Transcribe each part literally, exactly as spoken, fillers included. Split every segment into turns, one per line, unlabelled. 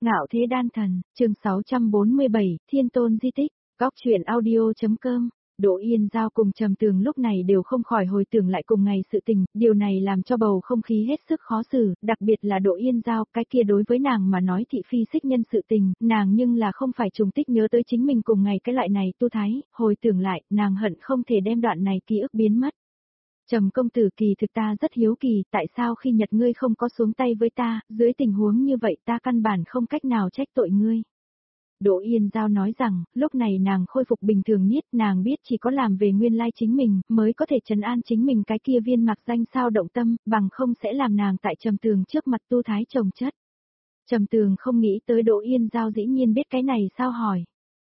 Ngạo Thế Đan Thần, chương sáu trăm bốn mươi bảy, Thiên Tôn Di Tích, góc truyện audio.com. Đỗ Yên Giao cùng Trầm Tường lúc này đều không khỏi hồi tưởng lại cùng ngày sự tình, điều này làm cho bầu không khí hết sức khó xử, đặc biệt là Đỗ Yên Giao, cái kia đối với nàng mà nói thị phi xích nhân sự tình, nàng nhưng là không phải trùng tích nhớ tới chính mình cùng ngày cái loại này tu thái, hồi tưởng lại, nàng hận không thể đem đoạn này ký ức biến mất. Trầm công tử, kỳ thực ta rất hiếu kỳ, tại sao khi Nhật ngươi không có xuống tay với ta, dưới tình huống như vậy ta căn bản không cách nào trách tội ngươi. Đỗ Yên Giao nói rằng, lúc này nàng khôi phục bình thường nhất, nàng biết chỉ có làm về nguyên lai chính mình, mới có thể trấn an chính mình cái kia viên mặc danh sao động tâm, bằng không sẽ làm nàng tại Trầm Tường trước mặt tu thái chồng chất. Trầm Tường không nghĩ tới Đỗ Yên Giao dĩ nhiên biết cái này sao hỏi.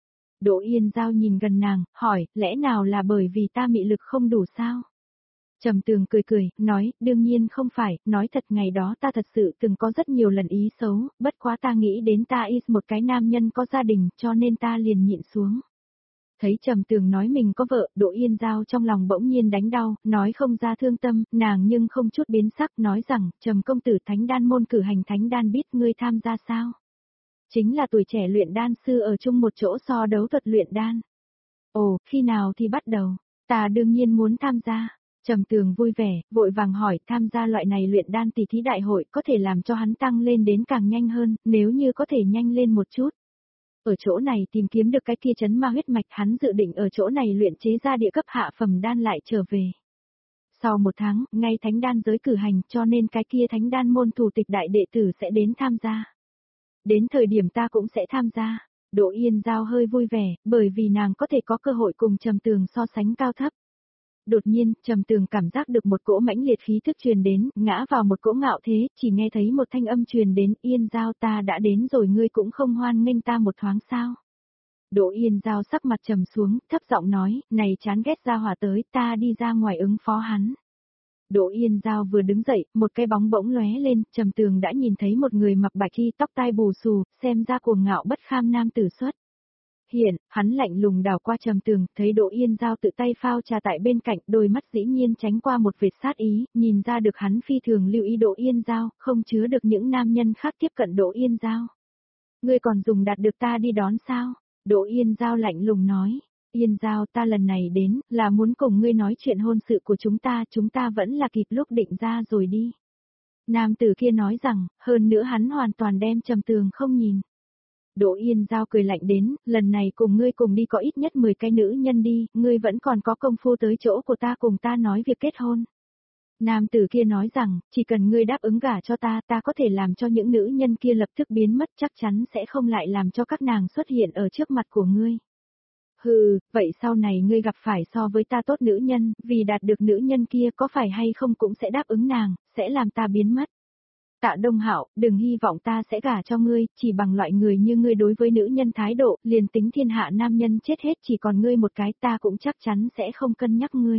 Đỗ Yên Giao nhìn gần nàng, hỏi, lẽ nào là bởi vì ta mị lực không đủ sao? Trầm Tường cười cười, nói, đương nhiên không phải, nói thật ngày đó ta thật sự từng có rất nhiều lần ý xấu, bất quá ta nghĩ đến ta is một cái nam nhân có gia đình, cho nên ta liền nhịn xuống. Thấy Trầm Tường nói mình có vợ, Đỗ Yên Giao trong lòng bỗng nhiên đánh đau, nói không ra thương tâm, nàng nhưng không chút biến sắc, nói rằng, Trầm công tử thánh đan môn cử hành thánh đan biết ngươi tham gia sao? Chính là tuổi trẻ luyện đan sư ở chung một chỗ so đấu thuật luyện đan. Ồ, khi nào thì bắt đầu? Ta đương nhiên muốn tham gia. Trầm Tường vui vẻ, vội vàng hỏi, tham gia loại này luyện đan tỷ thí đại hội có thể làm cho hắn tăng lên đến càng nhanh hơn, nếu như có thể nhanh lên một chút. Ở chỗ này tìm kiếm được cái kia chấn ma huyết mạch, hắn dự định ở chỗ này luyện chế ra địa cấp hạ phẩm đan lại trở về. Sau một tháng, ngay thánh đan giới cử hành, cho nên cái kia thánh đan môn thủ tịch đại đệ tử sẽ đến tham gia. Đến thời điểm ta cũng sẽ tham gia. Đỗ Yên Giao hơi vui vẻ, bởi vì nàng có thể có cơ hội cùng Trầm Tường so sánh cao thấp. Đột nhiên, Trầm Tường cảm giác được một cỗ mãnh liệt khí thức truyền đến, ngã vào một cỗ ngạo thế, chỉ nghe thấy một thanh âm truyền đến, Yên Giao ta đã đến rồi ngươi cũng không hoan nghênh ta một thoáng sao. Đỗ Yên Giao sắc mặt trầm xuống, thấp giọng nói, này chán ghét ra hỏa tới, ta đi ra ngoài ứng phó hắn. Đỗ Yên Giao vừa đứng dậy, một cái bóng bỗng lóe lên, Trầm Tường đã nhìn thấy một người mặc bạch y tóc tai bù xù, xem ra cuồng ngạo bất kham nam tử xuất. Hiện, hắn lạnh lùng đảo qua Trầm Tường, thấy Đỗ Yên Giao tự tay phao trà tại bên cạnh, đôi mắt dĩ nhiên tránh qua một vệt sát ý, nhìn ra được hắn phi thường lưu ý Đỗ Yên Giao, không chứa được những nam nhân khác tiếp cận Đỗ Yên Giao. Ngươi còn dùng đạt được ta đi đón sao? Đỗ Yên Giao lạnh lùng nói, Yên Giao ta lần này đến, là muốn cùng ngươi nói chuyện hôn sự của chúng ta, chúng ta vẫn là kịp lúc định ra rồi đi. Nam tử kia nói rằng, hơn nữa hắn hoàn toàn đem Trầm Tường không nhìn. Đỗ Yên Giao cười lạnh đến, lần này cùng ngươi cùng đi có ít nhất mười cái nữ nhân đi, ngươi vẫn còn có công phu tới chỗ của ta cùng ta nói việc kết hôn. Nam tử kia nói rằng, chỉ cần ngươi đáp ứng gả cho ta, ta có thể làm cho những nữ nhân kia lập tức biến mất, chắc chắn sẽ không lại làm cho các nàng xuất hiện ở trước mặt của ngươi. Hừ, vậy sau này ngươi gặp phải so với ta tốt nữ nhân, vì đạt được nữ nhân kia có phải hay không cũng sẽ đáp ứng nàng, sẽ làm ta biến mất. Tạ Đông Hạo, đừng hy vọng ta sẽ gả cho ngươi, chỉ bằng loại người như ngươi đối với nữ nhân thái độ, liền tính thiên hạ nam nhân chết hết chỉ còn ngươi một cái, ta cũng chắc chắn sẽ không cân nhắc ngươi.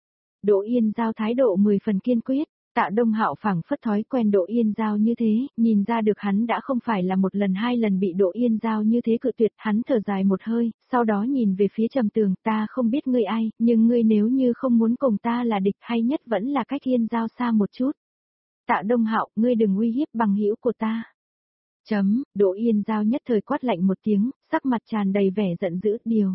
Đỗ Yên Giao thái độ mười phần kiên quyết, Tạ Đông Hạo phảng phất thói quen Đỗ Yên Giao như thế, nhìn ra được hắn đã không phải là một lần hai lần bị Đỗ Yên Giao như thế cự tuyệt, hắn thở dài một hơi, sau đó nhìn về phía Trầm Tường, ta không biết ngươi ai, nhưng ngươi nếu như không muốn cùng ta là địch hay nhất vẫn là cách Yên Giao xa một chút. Tạ Đông Hạo, ngươi đừng uy hiếp bằng hữu của ta. Chấm, Đỗ Yên Giao nhất thời quát lạnh một tiếng, sắc mặt tràn đầy vẻ giận dữ, điều.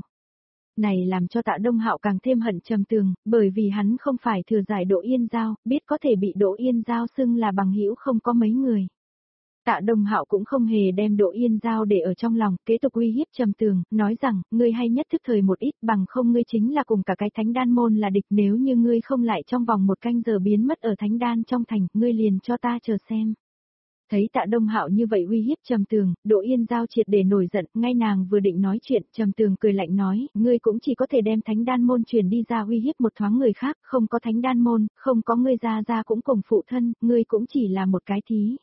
Này làm cho Tạ Đông Hạo càng thêm hận Trầm Tường, bởi vì hắn không phải thừa giải Đỗ Yên Giao, biết có thể bị Đỗ Yên Giao xưng là bằng hữu không có mấy người. Tạ Đông Hạo cũng không hề đem Đỗ Yên Giao để ở trong lòng, kế tục uy hiếp Trầm Tường, nói rằng, ngươi hay nhất thức thời một ít, bằng không ngươi chính là cùng cả cái thánh đan môn là địch, nếu như ngươi không lại trong vòng một canh giờ biến mất ở thánh đan trong thành, ngươi liền cho ta chờ xem. Thấy Tạ Đông Hạo như vậy uy hiếp Trầm Tường, Đỗ Yên Giao triệt để nổi giận, ngay nàng vừa định nói chuyện, Trầm Tường cười lạnh nói, ngươi cũng chỉ có thể đem thánh đan môn truyền đi ra uy hiếp một thoáng người khác, không có thánh đan môn, không có ngươi ra ra cũng cùng phụ thân, ngươi cũng chỉ là một cái thí.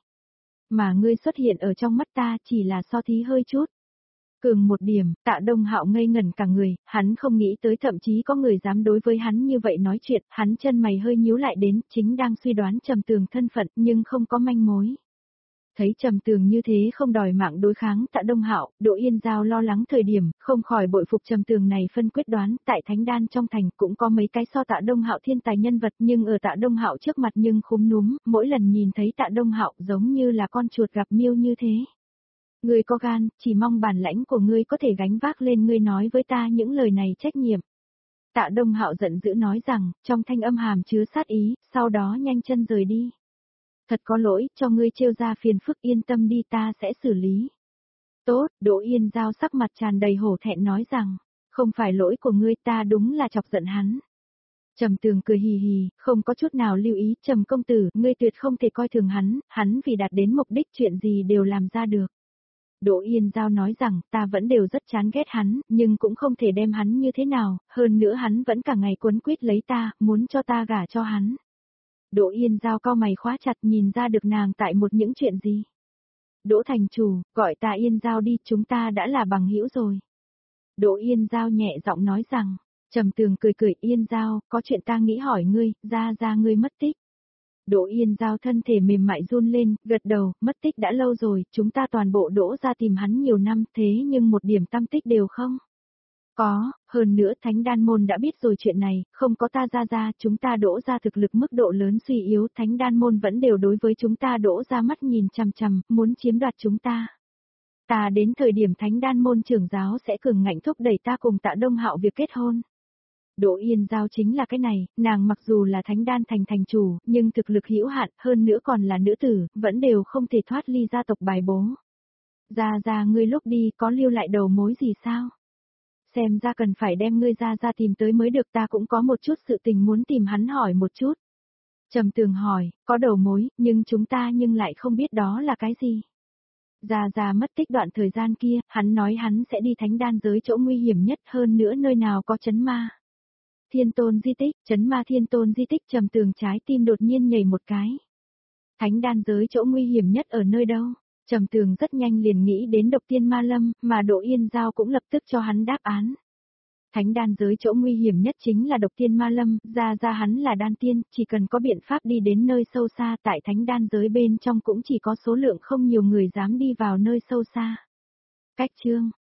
Mà ngươi xuất hiện ở trong mắt ta chỉ là so thí hơi chút. Cường một điểm, Tạ Đông Hạo ngây ngẩn cả người, hắn không nghĩ tới thậm chí có người dám đối với hắn như vậy nói chuyện, hắn chân mày hơi nhíu lại đến, chính đang suy đoán Trầm Tường thân phận nhưng không có manh mối. Thấy Trầm Tường như thế không đòi mạng đối kháng Tạ Đông Hạo, Đỗ Yên Giao lo lắng thời điểm, không khỏi bội phục Trầm Tường này phân quyết đoán, tại thánh đan trong thành cũng có mấy cái so Tạ Đông Hạo thiên tài nhân vật, nhưng ở Tạ Đông Hạo trước mặt nhưng khúm núm, mỗi lần nhìn thấy Tạ Đông Hạo giống như là con chuột gặp miêu như thế. Ngươi có gan, chỉ mong bản lãnh của ngươi có thể gánh vác lên ngươi nói với ta những lời này trách nhiệm. Tạ Đông Hạo giận dữ nói rằng, trong thanh âm hàm chứa sát ý, sau đó nhanh chân rời đi. Thật có lỗi, cho ngươi trêu ra phiền phức, yên tâm đi, ta sẽ xử lý. Tốt, Đỗ Yên Giao sắc mặt tràn đầy hổ thẹn nói rằng, không phải lỗi của ngươi, ta đúng là chọc giận hắn. Trầm Tường cười hì hì, không có chút nào lưu ý, Trầm công tử, ngươi tuyệt không thể coi thường hắn, hắn vì đạt đến mục đích chuyện gì đều làm ra được. Đỗ Yên Giao nói rằng, ta vẫn đều rất chán ghét hắn, nhưng cũng không thể đem hắn như thế nào, hơn nữa hắn vẫn cả ngày quấn quýt lấy ta, muốn cho ta gả cho hắn. Đỗ Yên Giao cau mày khóa chặt, nhìn ra được nàng tại một những chuyện gì. Đỗ thành chủ, gọi ta Yên Giao đi, chúng ta đã là bằng hữu rồi. Đỗ Yên Giao nhẹ giọng nói rằng, Trầm Tường cười cười, Yên Giao, có chuyện ta nghĩ hỏi ngươi, ra ra ngươi mất tích. Đỗ Yên Giao thân thể mềm mại run lên, gật đầu, mất tích đã lâu rồi, chúng ta toàn bộ Đỗ ra tìm hắn nhiều năm, thế nhưng một điểm tăm tích đều không. Có, hơn nữa Thánh Đan Môn đã biết rồi chuyện này, không có ta ra ra, chúng ta Đỗ ra thực lực mức độ lớn suy yếu, Thánh Đan Môn vẫn đều đối với chúng ta Đỗ ra mắt nhìn chằm chằm, muốn chiếm đoạt chúng ta. Ta đến thời điểm Thánh Đan Môn trưởng giáo sẽ cường ngạnh thúc đẩy ta cùng Tạ Đông Hạo việc kết hôn. Đỗ Yên Giao chính là cái này, nàng mặc dù là Thánh Đan thành thành chủ, nhưng thực lực hữu hạn, hơn nữa còn là nữ tử, vẫn đều không thể thoát ly gia tộc bài bố. Ra ra ngươi lúc đi có lưu lại đầu mối gì sao? Xem ra cần phải đem ngươi ra ra tìm tới mới được, ta cũng có một chút sự tình muốn tìm hắn hỏi một chút. Trầm Tường hỏi, có đầu mối, nhưng chúng ta nhưng lại không biết đó là cái gì. Ra ra mất tích đoạn thời gian kia, hắn nói hắn sẽ đi Thánh Đan giới chỗ nguy hiểm nhất, hơn nữa nơi nào có chấn ma. Thiên Tôn di tích, chấn ma Thiên Tôn di tích, Trầm Tường trái tim đột nhiên nhảy một cái. Thánh Đan giới chỗ nguy hiểm nhất ở nơi đâu? Trầm Tường rất nhanh liền nghĩ đến Độc Tiên Ma Lâm, mà Đỗ Yên Giao cũng lập tức cho hắn đáp án. Thánh Đan giới chỗ nguy hiểm nhất chính là Độc Tiên Ma Lâm, ra ra hắn là đan tiên, chỉ cần có biện pháp đi đến nơi sâu xa, tại Thánh Đan giới bên trong cũng chỉ có số lượng không nhiều người dám đi vào nơi sâu xa. Cách chương